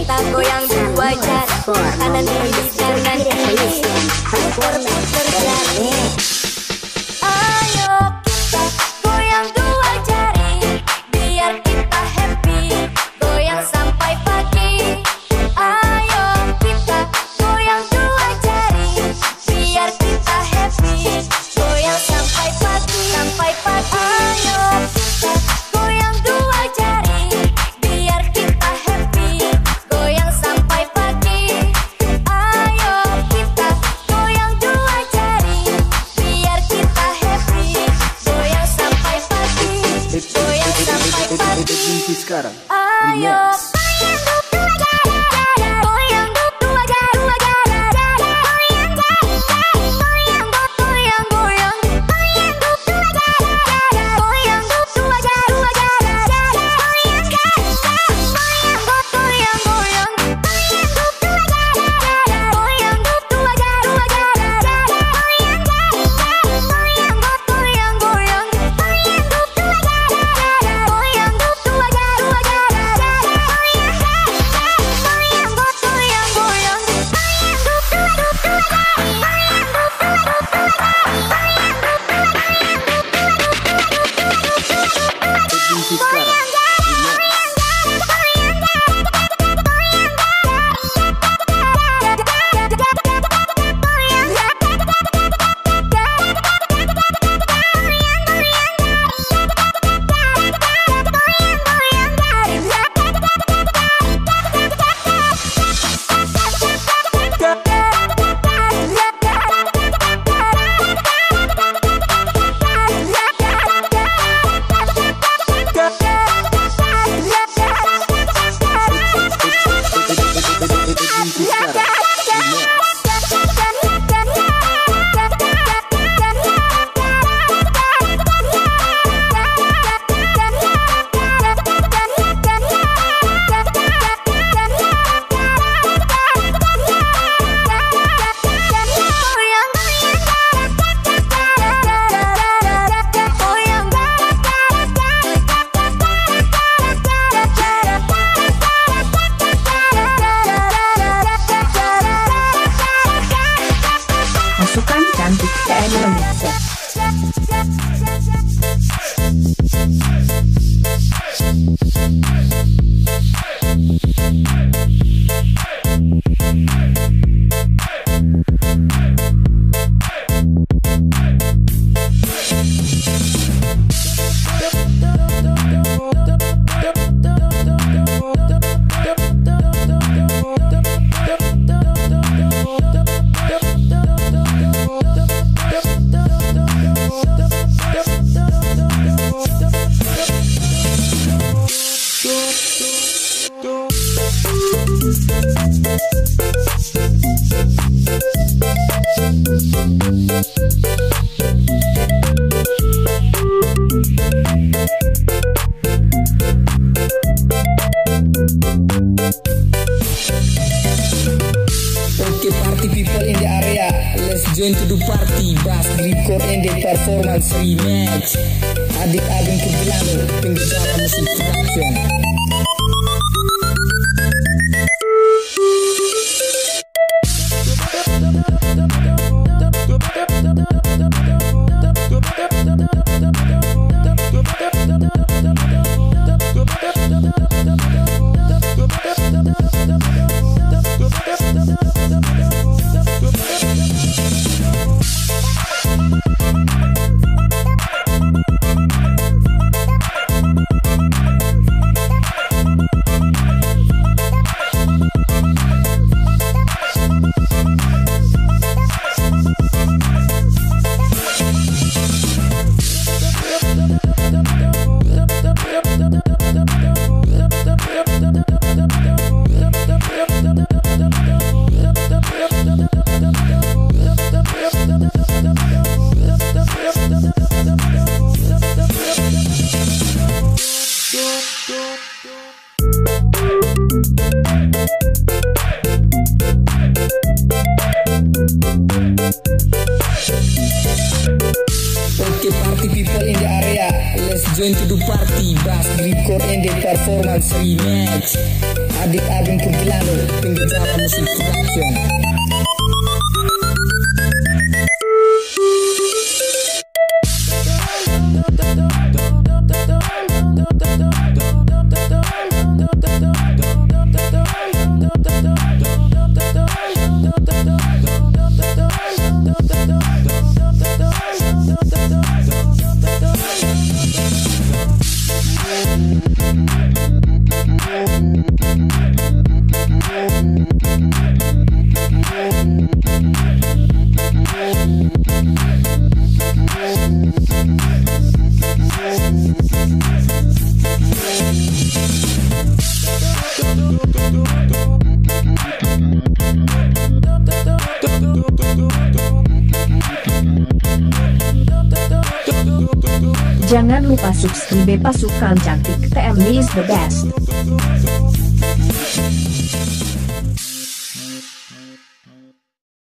kita goyang dua jari, kanan kiri kanan kiri, puter-puter jari. Ayo kita goyang dua jari, biar kita happy, goyang sampai pagi. Ayo kita goyang dua jari, biar kita happy, goyang sampai pagi, sampai pagi. Ayo kita goyang dua jari, biar kita happy, goyang sampai pagi. Ayo kita goyang dua jari, biar kita happy, goyang sampai pagi, goyang sampai pagi. Sekarang Ayo Pasukan cantik TNI Indonesia. Okay, party people in the area, let's join to the party. Bass record and the performance remix. Adik Ageng Kebelano, pengguna musik production. Okay, party people in the area, let's join to the party. Bass record and the performance remix. Adik Abang Kuntilanak, Penggejala Musik Production. Jangan lupa subscribe pasukan cantik TMI is the best.